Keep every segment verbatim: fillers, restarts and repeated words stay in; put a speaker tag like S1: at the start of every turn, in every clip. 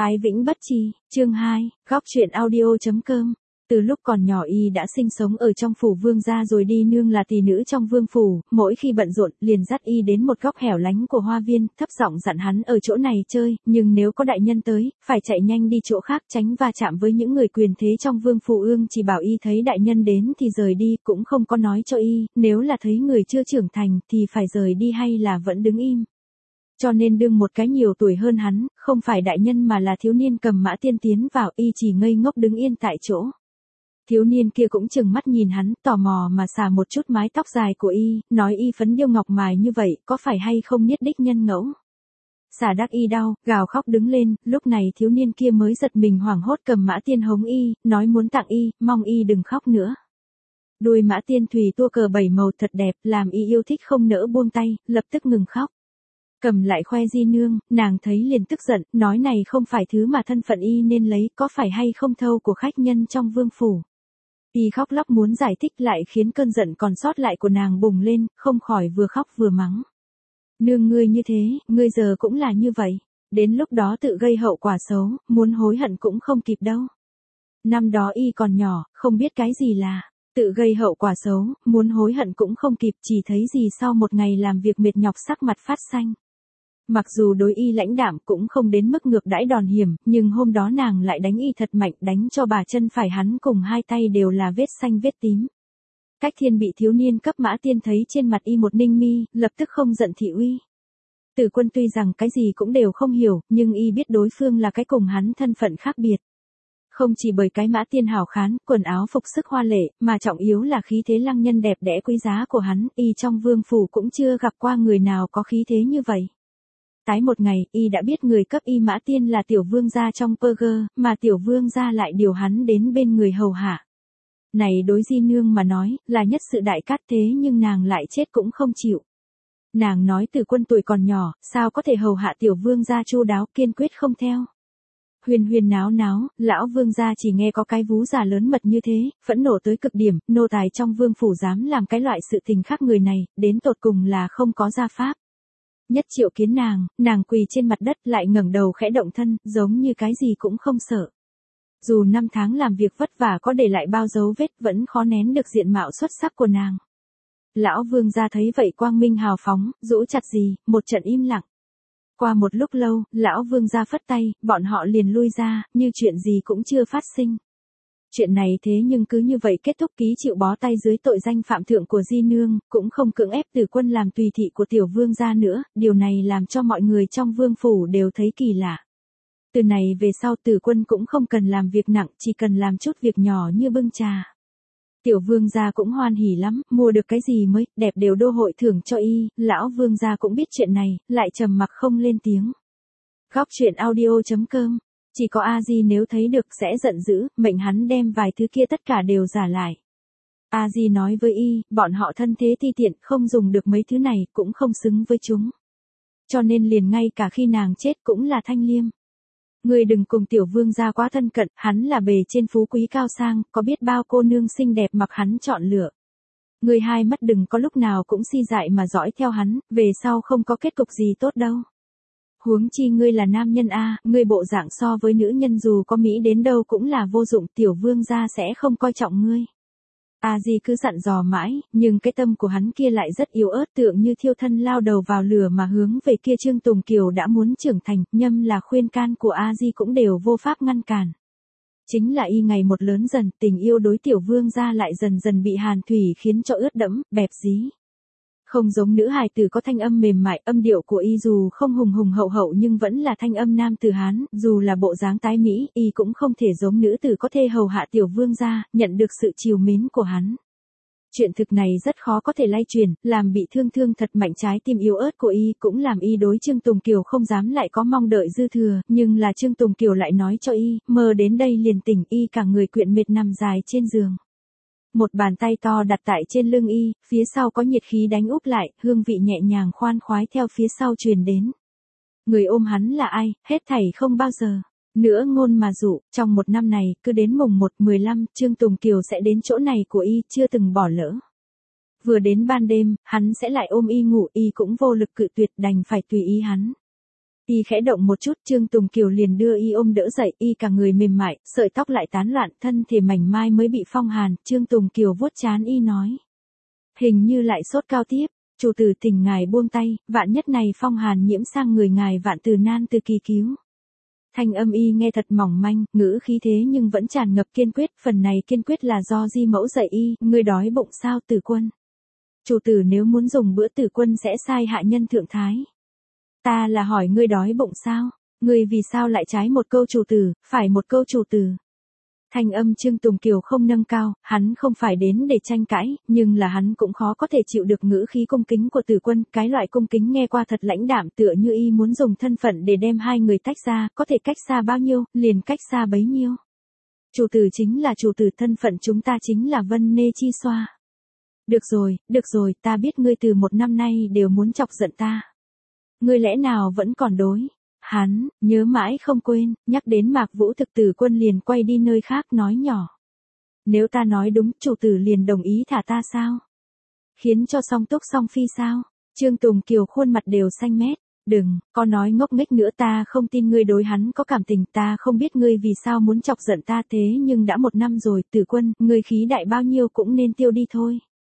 S1: Ái Vĩnh Bất Chi, chương hai, góc truyện audio.com. Từ lúc còn nhỏ y đã sinh sống ở trong phủ vương gia rồi đi nương là tỳ nữ trong vương phủ, mỗi khi bận rộn liền dắt y đến một góc hẻo lánh của hoa viên, thấp giọng dặn hắn ở chỗ này chơi, nhưng nếu có đại nhân tới, phải chạy nhanh đi chỗ khác tránh va chạm với những người quyền thế trong vương phủ. Ương chỉ bảo y thấy đại nhân đến thì rời đi, cũng không có nói cho y, nếu là thấy người chưa trưởng thành thì phải rời đi hay là vẫn đứng im. Cho nên đương một cái nhiều tuổi hơn hắn, không phải đại nhân mà là thiếu niên cầm mã tiên tiến vào, y chỉ ngây ngốc đứng yên tại chỗ. Thiếu niên kia cũng chừng mắt nhìn hắn, tò mò mà xả một chút mái tóc dài của y, nói y phấn điêu ngọc mài như vậy, có phải hay không niết đích nhân ngẫu. Xả đắc y đau, gào khóc đứng lên, lúc này thiếu niên kia mới giật mình hoảng hốt cầm mã tiên hống y, nói muốn tặng y, mong y đừng khóc nữa. Đuôi mã tiên thùy tua cờ bảy màu thật đẹp, làm y yêu thích không nỡ buông tay, lập tức ngừng khóc. Cầm lại khoe di nương, nàng thấy liền tức giận, nói này không phải thứ mà thân phận y nên lấy, có phải hay không thâu của khách nhân trong vương phủ. Y khóc lóc muốn giải thích lại khiến cơn giận còn sót lại của nàng bùng lên, không khỏi vừa khóc vừa mắng. Nương ngươi như thế, ngươi giờ cũng là như vậy, đến lúc đó tự gây hậu quả xấu, muốn hối hận cũng không kịp đâu. Năm đó y còn nhỏ, không biết cái gì là tự gây hậu quả xấu, muốn hối hận cũng không kịp, chỉ thấy gì sau một ngày làm việc mệt nhọc sắc mặt phát xanh. Mặc dù đối y lãnh đạm cũng không đến mức ngược đãi đòn hiểm, nhưng hôm đó nàng lại đánh y thật mạnh, đánh cho bà chân phải hắn cùng hai tay đều là vết xanh vết tím. Cách Thiên bị thiếu niên cấp mã tiên thấy trên mặt y một ninh mi, lập tức không giận thị uy. Tử Quân tuy rằng cái gì cũng đều không hiểu, nhưng y biết đối phương là cái cùng hắn thân phận khác biệt. Không chỉ bởi cái mã tiên hảo khán, quần áo phục sức hoa lệ, mà trọng yếu là khí thế lăng nhân đẹp đẽ quý giá của hắn, y trong vương phủ cũng chưa gặp qua người nào có khí thế như vậy. Tái một ngày, y đã biết người cấp y mã tiên là tiểu vương gia trong Perger, mà tiểu vương gia lại điều hắn đến bên người hầu hạ. Này đối di nương mà nói, là nhất sự đại cát thế nhưng nàng lại chết cũng không chịu. Nàng nói Tử Quân tuổi còn nhỏ, sao có thể hầu hạ tiểu vương gia chu đáo, kiên quyết không theo. Huyền huyền náo náo, lão vương gia chỉ nghe có cái vú già lớn mật như thế, phẫn nộ tới cực điểm, nô tài trong vương phủ dám làm cái loại sự tình khác người này, đến tột cùng là không có gia pháp. Nhất triệu kiến nàng, nàng quỳ trên mặt đất lại ngẩng đầu khẽ động thân, giống như cái gì cũng không sợ. Dù năm tháng làm việc vất vả có để lại bao dấu vết vẫn khó nén được diện mạo xuất sắc của nàng. Lão vương gia thấy vậy quang minh hào phóng, rũ chặt gì, một trận im lặng. Qua một lúc lâu, lão vương gia phất tay, bọn họ liền lui ra, như chuyện gì cũng chưa phát sinh. Chuyện này thế nhưng cứ như vậy kết thúc, ký chịu bó tay dưới tội danh phạm thượng của di nương, cũng không cưỡng ép Tử Quân làm tùy thị của tiểu vương gia nữa, điều này làm cho mọi người trong vương phủ đều thấy kỳ lạ. Từ này về sau Tử Quân cũng không cần làm việc nặng, chỉ cần làm chút việc nhỏ như bưng trà. Tiểu vương gia cũng hoan hỉ lắm, mua được cái gì mới, đẹp đều đô hội thưởng cho y, lão vương gia cũng biết chuyện này, lại trầm mặc không lên tiếng. Góc truyện audio.com. Chỉ có A Di nếu thấy được sẽ giận dữ, mệnh hắn đem vài thứ kia tất cả đều giả lại. A Di nói với y, bọn họ thân thế ti tiện, không dùng được mấy thứ này, cũng không xứng với chúng. Cho nên liền ngay cả khi nàng chết cũng là thanh liêm. Người đừng cùng tiểu vương gia quá thân cận, hắn là bề trên phú quý cao sang, có biết bao cô nương xinh đẹp mặc hắn chọn lựa. Người hai mắt đừng có lúc nào cũng si dại mà dõi theo hắn, về sau không có kết cục gì tốt đâu. Huống chi ngươi là nam nhân a, ngươi bộ dạng so với nữ nhân dù có mỹ đến đâu cũng là vô dụng, tiểu vương gia sẽ không coi trọng ngươi. A Di cứ dặn dò mãi, nhưng cái tâm của hắn kia lại rất yếu ớt, tượng như thiêu thân lao đầu vào lửa mà hướng về kia. Trương Tùng Kiều đã muốn trưởng thành, nhâm là khuyên can của A Di cũng đều vô pháp ngăn cản. Chính là y ngày một lớn dần, tình yêu đối tiểu vương gia lại dần dần bị hàn thủy khiến cho ướt đẫm, bẹp dí. Không giống nữ hài tử có thanh âm mềm mại, âm điệu của y dù không hùng hùng hậu hậu nhưng vẫn là thanh âm nam tử Hán, dù là bộ dáng tái mỹ, y cũng không thể giống nữ tử có thể hầu hạ tiểu vương gia, nhận được sự chiều mến của hắn. Chuyện thực này rất khó có thể lay truyền, làm bị thương thương thật mạnh trái tim yếu ớt của y, cũng làm y đối Trương Tùng Kiều không dám lại có mong đợi dư thừa, nhưng là Trương Tùng Kiều lại nói cho y, mơ đến đây liền tỉnh, y cả người quyện mệt nằm dài trên giường. Một bàn tay to đặt tại trên lưng y, phía sau có nhiệt khí đánh úp lại, hương vị nhẹ nhàng khoan khoái theo phía sau truyền đến. Người ôm hắn là ai, hết thảy không bao giờ nữa ngôn mà dụ, trong một năm này, cứ đến mùng một mười lăm, Trương Tùng Kiều sẽ đến chỗ này của y, chưa từng bỏ lỡ. Vừa đến ban đêm, hắn sẽ lại ôm y ngủ, y cũng vô lực cự tuyệt, đành phải tùy ý hắn. Y khẽ động một chút, Trương Tùng Kiều liền đưa y ôm đỡ dậy, y cả người mềm mại, sợi tóc lại tán loạn, thân thể mảnh mai mới bị phong hàn, Trương Tùng Kiều vuốt trán y nói. Hình như lại sốt cao tiếp, chủ tử thỉnh ngài buông tay, vạn nhất này phong hàn nhiễm sang người ngài vạn từ nan từ kỳ cứu. Thanh âm y nghe thật mỏng manh, ngữ khí thế nhưng vẫn tràn ngập kiên quyết, phần này kiên quyết là do di mẫu dạy y, ngươi đói bụng sao Tử Quân. Chủ tử nếu muốn dùng bữa Tử Quân sẽ sai hạ nhân thượng thái. Ta là hỏi ngươi đói bụng sao, ngươi vì sao lại trái một câu chủ tử, phải một câu chủ tử. Thanh âm Trương Tùng Kiều không nâng cao, hắn không phải đến để tranh cãi, nhưng là hắn cũng khó có thể chịu được ngữ khí cung kính của Tử Quân, cái loại cung kính nghe qua thật lãnh đạm tựa như y muốn dùng thân phận để đem hai người tách ra, có thể cách xa bao nhiêu, liền cách xa bấy nhiêu. Chủ tử chính là chủ tử, thân phận chúng ta chính là Vân Nê Chi Xoa. Được rồi, được rồi, ta biết ngươi từ một năm nay đều muốn chọc giận ta. Ngươi lẽ nào vẫn còn đối? Hắn, nhớ mãi không quên, nhắc đến Mạc Vũ Thực Tử Quân liền quay đi nơi khác nói nhỏ. Nếu ta nói đúng, chủ tử liền đồng ý thả ta sao? Khiến cho song túc song phi sao? Trương Tùng Kiều khuôn mặt đều xanh mét. Đừng, có nói ngốc nghếch nữa, ta không tin ngươi đối hắn có cảm tình, ta không biết ngươi vì sao muốn chọc giận ta thế nhưng đã một năm rồi, Tử Quân, ngươi khí đại bao nhiêu cũng nên tiêu đi thôi.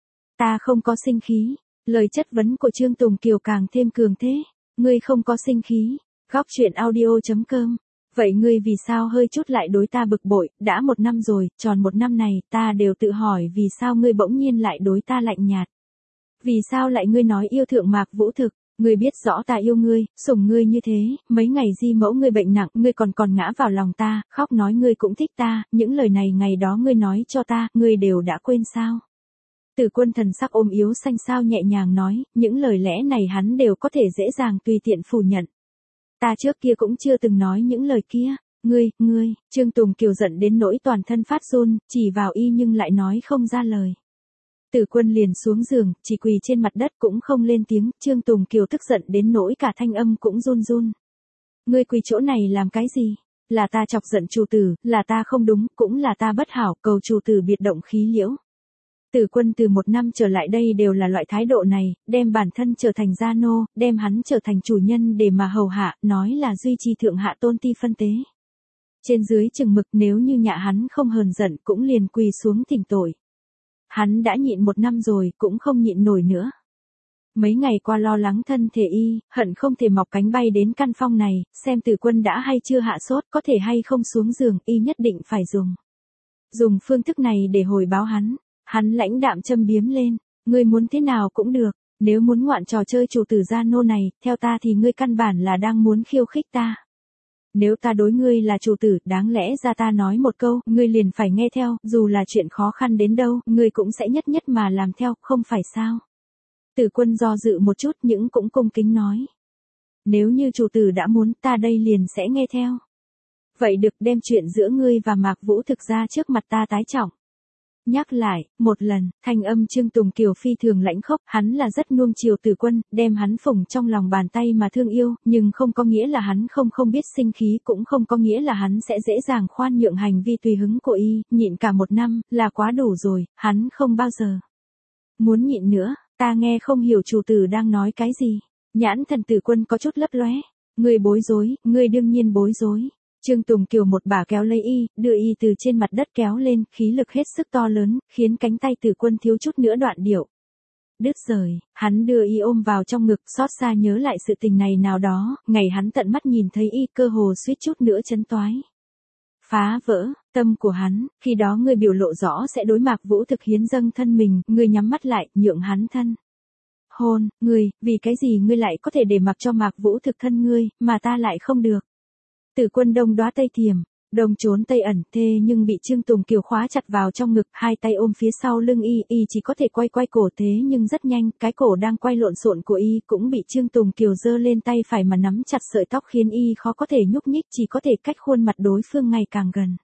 S1: Ta không có sinh khí. Lời chất vấn của Trương Tùng Kiều càng thêm cường thế. Ngươi không có sinh khí. Góc truyện audio chấm com. Vậy ngươi vì sao hơi chút lại đối ta bực bội, đã một năm rồi, tròn một năm này, ta đều tự hỏi vì sao ngươi bỗng nhiên lại đối ta lạnh nhạt. Vì sao lại ngươi nói yêu thượng Mạc Vũ Thực, ngươi biết rõ ta yêu ngươi, sủng ngươi như thế, mấy ngày di mẫu ngươi bệnh nặng, ngươi còn còn ngã vào lòng ta, khóc nói ngươi cũng thích ta, những lời này ngày đó ngươi nói cho ta, ngươi đều đã quên sao? Tử Quân thần sắc ôm yếu xanh xao nhẹ nhàng nói, những lời lẽ này hắn đều có thể dễ dàng tùy tiện phủ nhận. Ta trước kia cũng chưa từng nói những lời kia, ngươi, ngươi, Trương Tùng Kiều giận đến nỗi toàn thân phát run, chỉ vào y nhưng lại nói không ra lời. Tử Quân liền xuống giường, chỉ quỳ trên mặt đất cũng không lên tiếng, Trương Tùng Kiều tức giận đến nỗi cả thanh âm cũng run run. Ngươi quỳ chỗ này làm cái gì? Là ta chọc giận chủ tử, là ta không đúng, cũng là ta bất hảo, cầu chủ tử biệt động khí liễu. Tử Quân từ một năm trở lại đây đều là loại thái độ này, đem bản thân trở thành gia nô, đem hắn trở thành chủ nhân để mà hầu hạ, nói là duy trì thượng hạ tôn ti phân tế. Trên dưới chừng mực, nếu như nhạ hắn không hờn giận cũng liền quỳ xuống thỉnh tội. Hắn đã nhịn một năm rồi, cũng không nhịn nổi nữa. Mấy ngày qua lo lắng thân thể y, hận không thể mọc cánh bay đến căn phòng này, xem Tử Quân đã hay chưa hạ sốt, có thể hay không xuống giường, y nhất định phải dùng. Dùng phương thức này để hồi báo hắn. Hắn lãnh đạm châm biếm lên, ngươi muốn thế nào cũng được, nếu muốn ngoạn trò chơi chủ tử gia nô này, theo ta thì ngươi căn bản là đang muốn khiêu khích ta. Nếu ta đối ngươi là chủ tử, đáng lẽ ra ta nói một câu, ngươi liền phải nghe theo, dù là chuyện khó khăn đến đâu, ngươi cũng sẽ nhất nhất mà làm theo, không phải sao? Tử Quân do dự một chút nhưng cũng cung kính nói. Nếu như chủ tử đã muốn, ta đây liền sẽ nghe theo. Vậy được, đem chuyện giữa ngươi và Mạc Vũ Thực ra trước mặt ta tái trọng. Nhắc lại, một lần, thanh âm Trương Tùng Kiều phi thường lãnh khốc, hắn là rất nuông chiều Tử Quân, đem hắn phụng trong lòng bàn tay mà thương yêu, nhưng không có nghĩa là hắn không không biết sinh khí, cũng không có nghĩa là hắn sẽ dễ dàng khoan nhượng hành vi tùy hứng của y, nhịn cả một năm, là quá đủ rồi, hắn không bao giờ muốn nhịn nữa, ta nghe không hiểu chủ tử đang nói cái gì. Nhãn thần Tử Quân có chút lấp lóe, ngươi bối rối, ngươi đương nhiên bối rối. Trương Tùng Kiều một bà kéo lấy y, đưa y từ trên mặt đất kéo lên, khí lực hết sức to lớn, khiến cánh tay Tử Quân thiếu chút nữa đoạn điệu. Đứt rời, hắn đưa y ôm vào trong ngực, xót xa nhớ lại sự tình này nào đó, ngày hắn tận mắt nhìn thấy y cơ hồ suýt chút nữa chấn toái. Phá vỡ, tâm của hắn, khi đó người biểu lộ rõ sẽ đối Mạc Vũ Thực hiến dâng thân mình, người nhắm mắt lại, nhượng hắn thân. Hôn, ngươi, vì cái gì ngươi lại có thể để mặc cho Mạc Vũ Thực thân ngươi, mà ta lại không được. Tử Quân đông đoá tây thiềm, đông trốn tây ẩn, thê nhưng bị Trương Tùng Kiều khóa chặt vào trong ngực, hai tay ôm phía sau lưng y, y chỉ có thể quay quay cổ thế nhưng rất nhanh, cái cổ đang quay lộn xộn của y cũng bị Trương Tùng Kiều giơ lên tay phải mà nắm chặt sợi tóc khiến y khó có thể nhúc nhích, chỉ có thể cách khuôn mặt đối phương ngày càng gần.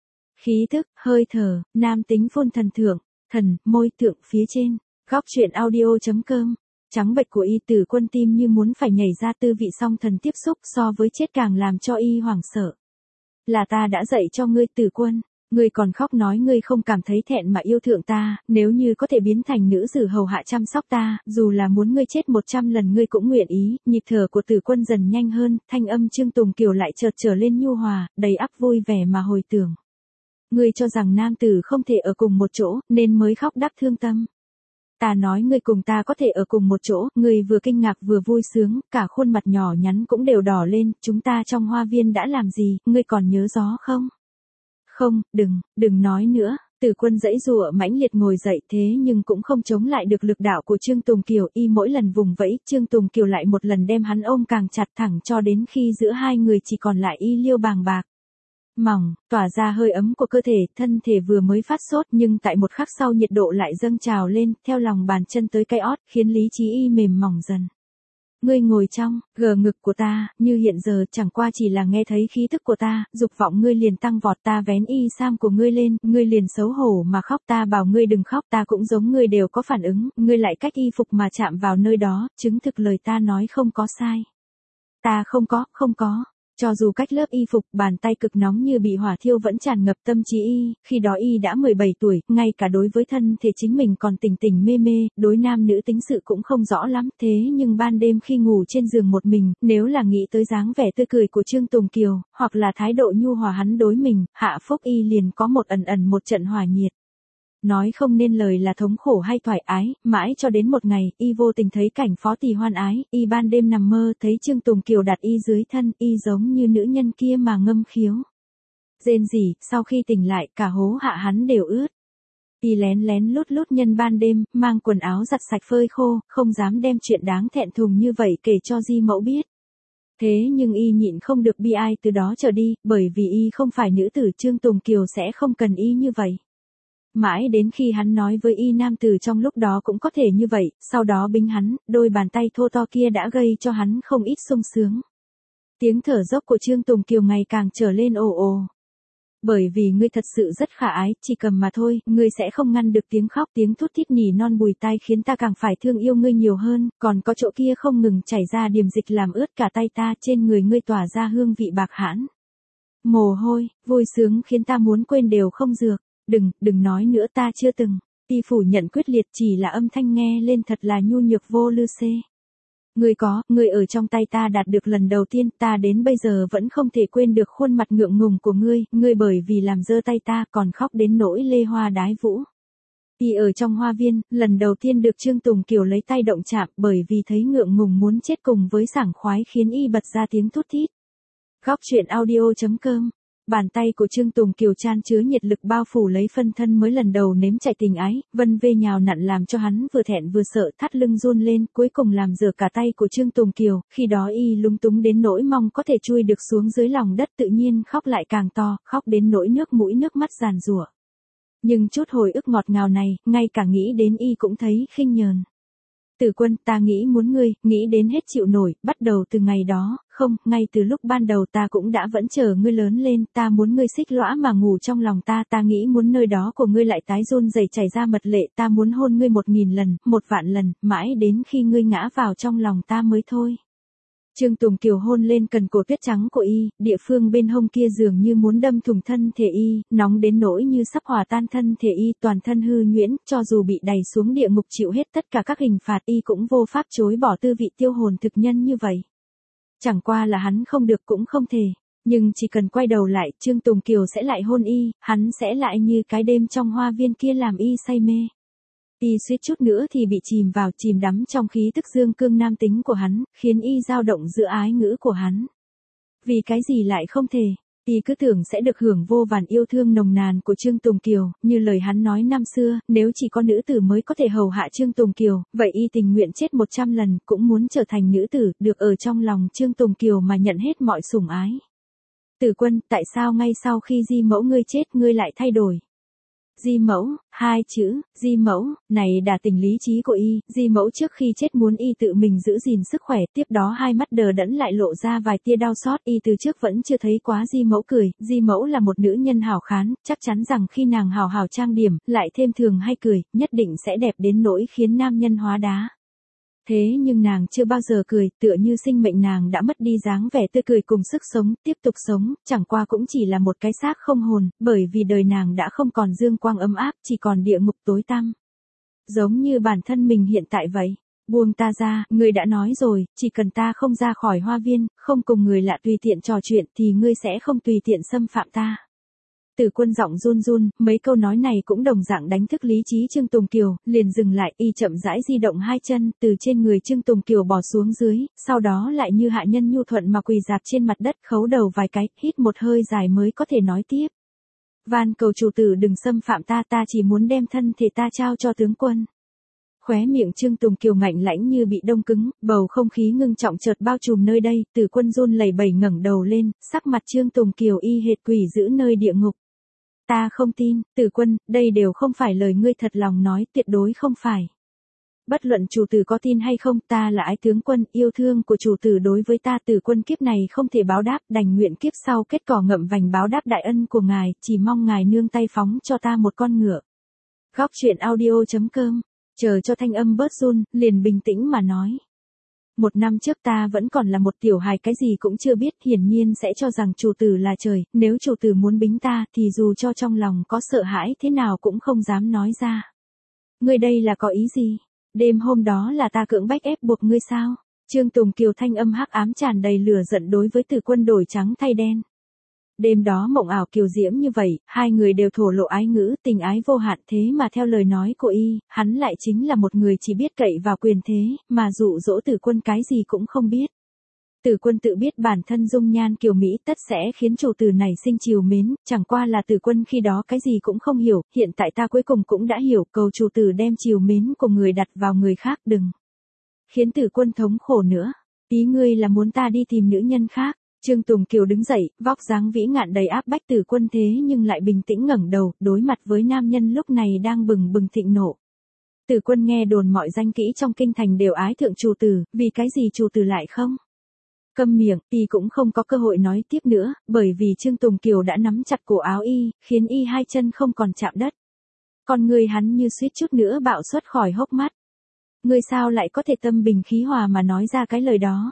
S1: Khí thức, hơi thở, nam tính phun thần thượng, thần, môi thượng phía trên, góc truyện audio chấm com. Trắng bệch của y, Tử Quân tim như muốn phải nhảy ra, tư vị song thần tiếp xúc so với chết càng làm cho y hoảng sợ. Là ta đã dạy cho ngươi Tử Quân, Ngươi còn khóc nói ngươi không cảm thấy thẹn mà yêu thượng ta, nếu như có thể biến thành nữ tử hầu hạ chăm sóc ta, dù là muốn ngươi chết một trăm lần ngươi cũng nguyện ý. Nhịp thở của Tử Quân dần nhanh hơn, thanh âm Trương Tùng Kiều lại chợt trở lên nhu hòa, đầy ắp vui vẻ mà hồi tưởng. Ngươi cho rằng nam tử không thể ở cùng một chỗ, nên mới khóc đắc thương tâm. Ta nói ngươi cùng ta có thể ở cùng một chỗ, ngươi vừa kinh ngạc vừa vui sướng, cả khuôn mặt nhỏ nhắn cũng đều đỏ lên, chúng ta trong hoa viên đã làm gì, ngươi còn nhớ rõ không? Không, đừng, đừng nói nữa. Tử Quân giãy giụa mãnh liệt ngồi dậy thế nhưng cũng không chống lại được lực đạo của Trương Tùng Kiều, y mỗi lần vùng vẫy, Trương Tùng Kiều lại một lần đem hắn ôm càng chặt thẳng cho đến khi giữa hai người chỉ còn lại y liêu bàng bạc. Mỏng, tỏa ra hơi ấm của cơ thể, thân thể vừa mới phát sốt nhưng tại một khắc sau nhiệt độ lại dâng trào lên, theo lòng bàn chân tới cái ót, khiến lý trí y mềm mỏng dần. Ngươi ngồi trong, gờ ngực của ta, như hiện giờ chẳng qua chỉ là nghe thấy khí thức của ta, dục vọng ngươi liền tăng vọt, ta vén y sam của ngươi lên, ngươi liền xấu hổ mà khóc, ta bảo ngươi đừng khóc, ta cũng giống ngươi đều có phản ứng, ngươi lại cách y phục mà chạm vào nơi đó, chứng thực lời ta nói không có sai. Ta không có, không có. Cho dù cách lớp y phục, bàn tay cực nóng như bị hỏa thiêu vẫn tràn ngập tâm trí y, khi đó y đã mười bảy tuổi, ngay cả đối với thân thể chính mình còn tỉnh tỉnh mê mê, đối nam nữ tính sự cũng không rõ lắm, thế nhưng ban đêm khi ngủ trên giường một mình, nếu là nghĩ tới dáng vẻ tươi cười của Trương Tùng Kiều, hoặc là thái độ nhu hòa hắn đối mình, hạ phúc y liền có một ẩn ẩn một trận hỏa nhiệt. Nói không nên lời là thống khổ hay thoải ái, mãi cho đến một ngày, y vô tình thấy cảnh Phó Tỳ hoan ái, y ban đêm nằm mơ thấy Trương Tùng Kiều đặt y dưới thân, y giống như nữ nhân kia mà ngâm khiếu. Rên rỉ, sau khi tỉnh lại, cả hố hạ hắn đều ướt. Y lén lén lút lút nhân ban đêm, mang quần áo giặt sạch phơi khô, không dám đem chuyện đáng thẹn thùng như vậy kể cho Di Mẫu biết. Thế nhưng y nhịn không được bi ai từ đó trở đi, bởi vì y không phải nữ tử, Trương Tùng Kiều sẽ không cần y như vậy. Mãi đến khi hắn nói với y nam tử trong lúc đó cũng có thể như vậy, sau đó bính hắn, đôi bàn tay thô to kia đã gây cho hắn không ít sung sướng. Tiếng thở dốc của Trương Tùng Kiều ngày càng trở lên ồ ồ. Bởi vì ngươi thật sự rất khả ái, chỉ cầm mà thôi, ngươi sẽ không ngăn được tiếng khóc, tiếng thút thít nỉ non bùi tai khiến ta càng phải thương yêu ngươi nhiều hơn, còn có chỗ kia không ngừng chảy ra điểm dịch làm ướt cả tay ta, trên người ngươi tỏa ra hương vị bạc hãn. Mồ hôi, vui sướng khiến ta muốn quên đều không dược. Đừng, đừng nói nữa, ta chưa từng. Y phủ nhận quyết liệt, chỉ là âm thanh nghe lên thật là nhu nhược vô lư xê. Ngươi có, ngươi ở trong tay ta đạt được lần đầu tiên, ta đến bây giờ vẫn không thể quên được khuôn mặt ngượng ngùng của ngươi, ngươi bởi vì làm dơ tay ta còn khóc đến nỗi lê hoa đái vũ. Y ở trong hoa viên, lần đầu tiên được Trương Tùng Kiều lấy tay động chạm, bởi vì thấy ngượng ngùng muốn chết cùng với sảng khoái khiến y bật ra tiếng thút thít. Góc truyện audio chấm com. Bàn tay của Trương Tùng Kiều chan chứa nhiệt lực bao phủ lấy phân thân mới lần đầu nếm chạy tình ái, vân vê nhào nặn làm cho hắn vừa thẹn vừa sợ, thắt lưng run lên, cuối cùng làm dở cả tay của Trương Tùng Kiều, khi đó y lúng túng đến nỗi mong có thể chui được xuống dưới lòng đất, tự nhiên khóc lại càng to, khóc đến nỗi nước mũi nước mắt giàn giụa. Nhưng chút hồi ức ngọt ngào này, ngay cả nghĩ đến y cũng thấy khinh nhờn. Tử Quân, ta nghĩ muốn ngươi, nghĩ đến hết chịu nổi, bắt đầu từ ngày đó, không, ngay từ lúc ban đầu ta cũng đã vẫn chờ ngươi lớn lên, ta muốn ngươi xích lõa mà ngủ trong lòng ta, ta nghĩ muốn nơi đó của ngươi lại tái run rẩy chảy ra mật lệ, ta muốn hôn ngươi một nghìn lần, một vạn lần, mãi đến khi ngươi ngã vào trong lòng ta mới thôi. Trương Tùng Kiều hôn lên cần cổ tuyết trắng của y, địa phương bên hông kia dường như muốn đâm thủng thân thể y, nóng đến nỗi như sắp hòa tan thân thể y, toàn thân hư nhuyễn, cho dù bị đày xuống địa ngục chịu hết tất cả các hình phạt y cũng vô pháp chối bỏ tư vị tiêu hồn thực nhân như vậy. Chẳng qua là hắn không được cũng không thể, nhưng chỉ cần quay đầu lại, Trương Tùng Kiều sẽ lại hôn y, hắn sẽ lại như cái đêm trong hoa viên kia làm y say mê. Y suýt chút nữa thì bị chìm vào, chìm đắm trong khí tức dương cương nam tính của hắn, khiến y dao động giữa ái ngữ của hắn. Vì cái gì lại không thể? Y cứ tưởng sẽ được hưởng vô vàn yêu thương nồng nàn của Trương Tùng Kiều, như lời hắn nói năm xưa, nếu chỉ có nữ tử mới có thể hầu hạ Trương Tùng Kiều, vậy y tình nguyện chết một trăm lần, cũng muốn trở thành nữ tử, được ở trong lòng Trương Tùng Kiều mà nhận hết mọi sủng ái. Tử Quân, tại sao ngay sau khi Di Mẫu ngươi chết ngươi lại thay đổi? Di Mẫu, hai chữ, Di Mẫu, này đả tình lý trí của y, Di Mẫu trước khi chết muốn y tự mình giữ gìn sức khỏe, tiếp đó hai mắt đờ đẫn lại lộ ra vài tia đau xót, y từ trước vẫn chưa thấy quá Di Mẫu cười, Di Mẫu là một nữ nhân hảo khán, chắc chắn rằng khi nàng hào hào trang điểm, lại thêm thường hay cười, nhất định sẽ đẹp đến nỗi khiến nam nhân hóa đá. Thế nhưng nàng chưa bao giờ cười, tựa như sinh mệnh nàng đã mất đi dáng vẻ tươi cười cùng sức sống, tiếp tục sống, chẳng qua cũng chỉ là một cái xác không hồn, bởi vì đời nàng đã không còn dương quang ấm áp, chỉ còn địa ngục tối tăm. Giống như bản thân mình hiện tại vậy. Buông ta ra, ngươi đã nói rồi, chỉ cần ta không ra khỏi hoa viên, không cùng người lạ tùy tiện trò chuyện thì ngươi sẽ không tùy tiện xâm phạm ta. Tử Quân giọng run run, mấy câu nói này cũng đồng dạng đánh thức lý trí Trương Tùng Kiều, liền dừng lại, y chậm rãi di động hai chân, từ trên người Trương Tùng Kiều bò xuống dưới, sau đó lại như hạ nhân nhu thuận mà quỳ dạp trên mặt đất, khấu đầu vài cái, hít một hơi dài mới có thể nói tiếp. Van cầu chủ tử đừng xâm phạm ta, ta chỉ muốn đem thân thể ta trao cho tướng quân. Khóe miệng Trương Tùng Kiều ngạnh lãnh như bị đông cứng, bầu không khí ngưng trọng chợt bao trùm nơi đây, Tử Quân run lẩy bẩy ngẩng đầu lên, sắc mặt Trương Tùng Kiều y hệt quỷ giữ nơi địa ngục. Ta không tin, Tử Quân, đây đều không phải lời ngươi thật lòng nói, tuyệt đối không phải. Bất luận chủ tử có tin hay không, ta là ái tướng quân, yêu thương của chủ tử đối với ta, Tử Quân kiếp này không thể báo đáp, đành nguyện kiếp sau kết cỏ ngậm vành báo đáp đại ân của ngài, chỉ mong ngài nương tay phóng cho ta một con ngựa. Góc truyện audio chấm com, chờ cho thanh âm bớt run, liền bình tĩnh mà nói. Một năm trước ta vẫn còn là một tiểu hài, cái gì cũng chưa biết, hiển nhiên sẽ cho rằng chủ tử là trời, nếu chủ tử muốn bính ta thì dù cho trong lòng có sợ hãi thế nào cũng không dám nói ra. Ngươi đây là có ý gì? Đêm hôm đó là ta cưỡng bách ép buộc ngươi sao? Trương Tùng Kiều thanh âm hắc ám tràn đầy lửa giận đối với Tử Quân đổi trắng thay đen. Đêm đó mộng ảo kiều diễm như vậy, hai người đều thổ lộ ái ngữ, tình ái vô hạn, thế mà theo lời nói của y, hắn lại chính là một người chỉ biết cậy vào quyền thế, mà dụ dỗ Tử Quân cái gì cũng không biết. Tử Quân tự biết bản thân dung nhan kiều mỹ tất sẽ khiến chủ tử này sinh trìu mến, chẳng qua là Tử Quân khi đó cái gì cũng không hiểu, hiện tại ta cuối cùng cũng đã hiểu, cầu chủ tử đem trìu mến của người đặt vào người khác, đừng khiến Tử Quân thống khổ nữa. Ý ngươi là muốn ta đi tìm nữ nhân khác? Trương Tùng Kiều đứng dậy, vóc dáng vĩ ngạn đầy áp bách Tử Quân thế nhưng lại bình tĩnh ngẩng đầu, đối mặt với nam nhân lúc này đang bừng bừng thịnh nộ. Tử Quân nghe đồn mọi danh kỹ trong kinh thành đều ái thượng chủ tử, vì cái gì chủ tử lại không? Câm miệng, y cũng không có cơ hội nói tiếp nữa, bởi vì Trương Tùng Kiều đã nắm chặt cổ áo y, khiến y hai chân không còn chạm đất. Con người hắn như suýt chút nữa bạo xuất khỏi hốc mắt. Ngươi sao lại có thể tâm bình khí hòa mà nói ra cái lời đó?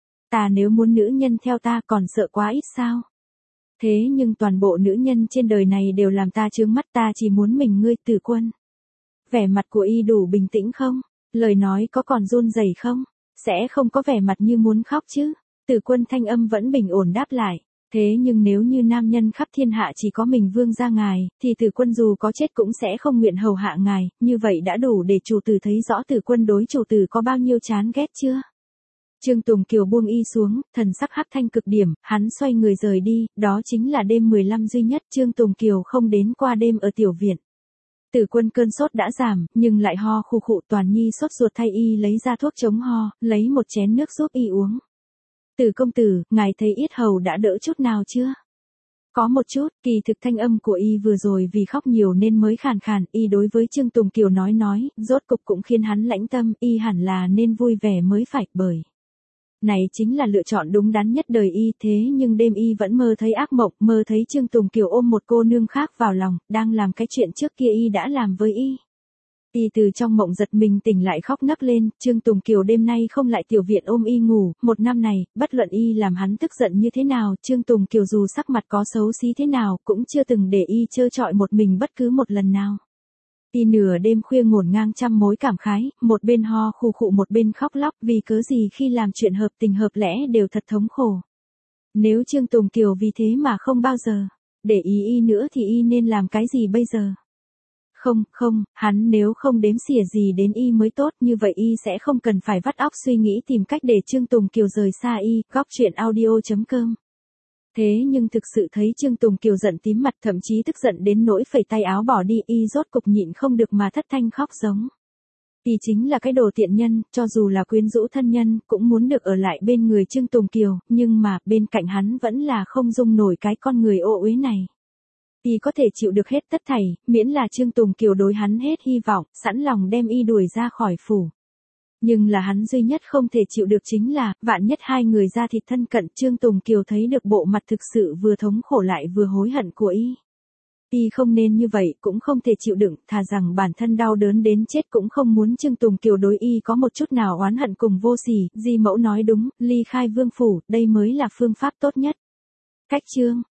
S1: Ta nếu muốn nữ nhân theo ta còn sợ quá ít sao? Thế nhưng toàn bộ nữ nhân trên đời này đều làm ta chướng mắt, ta chỉ muốn mình ngươi, Tử Quân. Vẻ mặt của y đủ bình tĩnh không? Lời nói có còn run rẩy không? Sẽ không có vẻ mặt như muốn khóc chứ? Tử Quân thanh âm vẫn bình ổn đáp lại. Thế nhưng nếu như nam nhân khắp thiên hạ chỉ có mình vương gia ngài, thì Tử Quân dù có chết cũng sẽ không nguyện hầu hạ ngài, như vậy đã đủ để chủ tử thấy rõ Tử Quân đối chủ tử có bao nhiêu chán ghét chưa? Trương Tùng Kiều buông y xuống, thần sắc hắc thanh cực điểm, hắn xoay người rời đi, đó chính là đêm mười lăm duy nhất Trương Tùng Kiều không đến qua đêm ở tiểu viện. Tử Quân cơn sốt đã giảm, nhưng lại ho khụ khụ, Toàn Nhi sốt ruột thay y lấy ra thuốc chống ho, lấy một chén nước giúp y uống. Tử công tử, ngài thấy yết hầu đã đỡ chút nào chưa? Có một chút, kỳ thực thanh âm của y vừa rồi vì khóc nhiều nên mới khàn khàn, y đối với Trương Tùng Kiều nói nói, rốt cục cũng khiến hắn lãnh tâm, y hẳn là nên vui vẻ mới phải, bởi này chính là lựa chọn đúng đắn nhất đời y, thế nhưng đêm y vẫn mơ thấy ác mộng, mơ thấy Trương Tùng Kiều ôm một cô nương khác vào lòng, đang làm cái chuyện trước kia y đã làm với y. Y từ trong mộng giật mình tỉnh lại khóc nấc lên, Trương Tùng Kiều đêm nay không lại tiểu viện ôm y ngủ, một năm này, bất luận y làm hắn tức giận như thế nào, Trương Tùng Kiều dù sắc mặt có xấu xí thế nào, cũng chưa từng để y trơ trọi một mình bất cứ một lần nào. Y nửa đêm khuya ngổn ngang trăm mối cảm khái, một bên ho khụ khụ một bên khóc lóc, vì cớ gì khi làm chuyện hợp tình hợp lẽ đều thật thống khổ. Nếu Trương Tùng Kiều vì thế mà không bao giờ để ý y nữa thì y nên làm cái gì bây giờ? Không, không, hắn nếu không đếm xỉa gì đến y mới tốt, như vậy y sẽ không cần phải vắt óc suy nghĩ tìm cách để Trương Tùng Kiều rời xa y. Góc truyện audio chấm com. Thế nhưng thực sự thấy Trương Tùng Kiều giận tím mặt, thậm chí tức giận đến nỗi phẩy tay áo bỏ đi, y rốt cục nhịn không được mà thất thanh khóc giống. Y chính là cái đồ tiện nhân, cho dù là quyến rũ thân nhân, cũng muốn được ở lại bên người Trương Tùng Kiều, nhưng mà, bên cạnh hắn vẫn là không dung nổi cái con người ô uế này. Y có thể chịu được hết tất thảy, miễn là Trương Tùng Kiều đối hắn hết hy vọng, sẵn lòng đem y đuổi ra khỏi phủ. Nhưng là hắn duy nhất không thể chịu được chính là, vạn nhất hai người ra thịt thân cận, Trương Tùng Kiều thấy được bộ mặt thực sự vừa thống khổ lại vừa hối hận của y. Y không nên như vậy, cũng không thể chịu đựng, thà rằng bản thân đau đớn đến chết cũng không muốn Trương Tùng Kiều đối Y có một chút nào oán hận cùng vô sỉ, di mẫu nói đúng, ly khai vương phủ, đây mới là phương pháp tốt nhất. Cách chương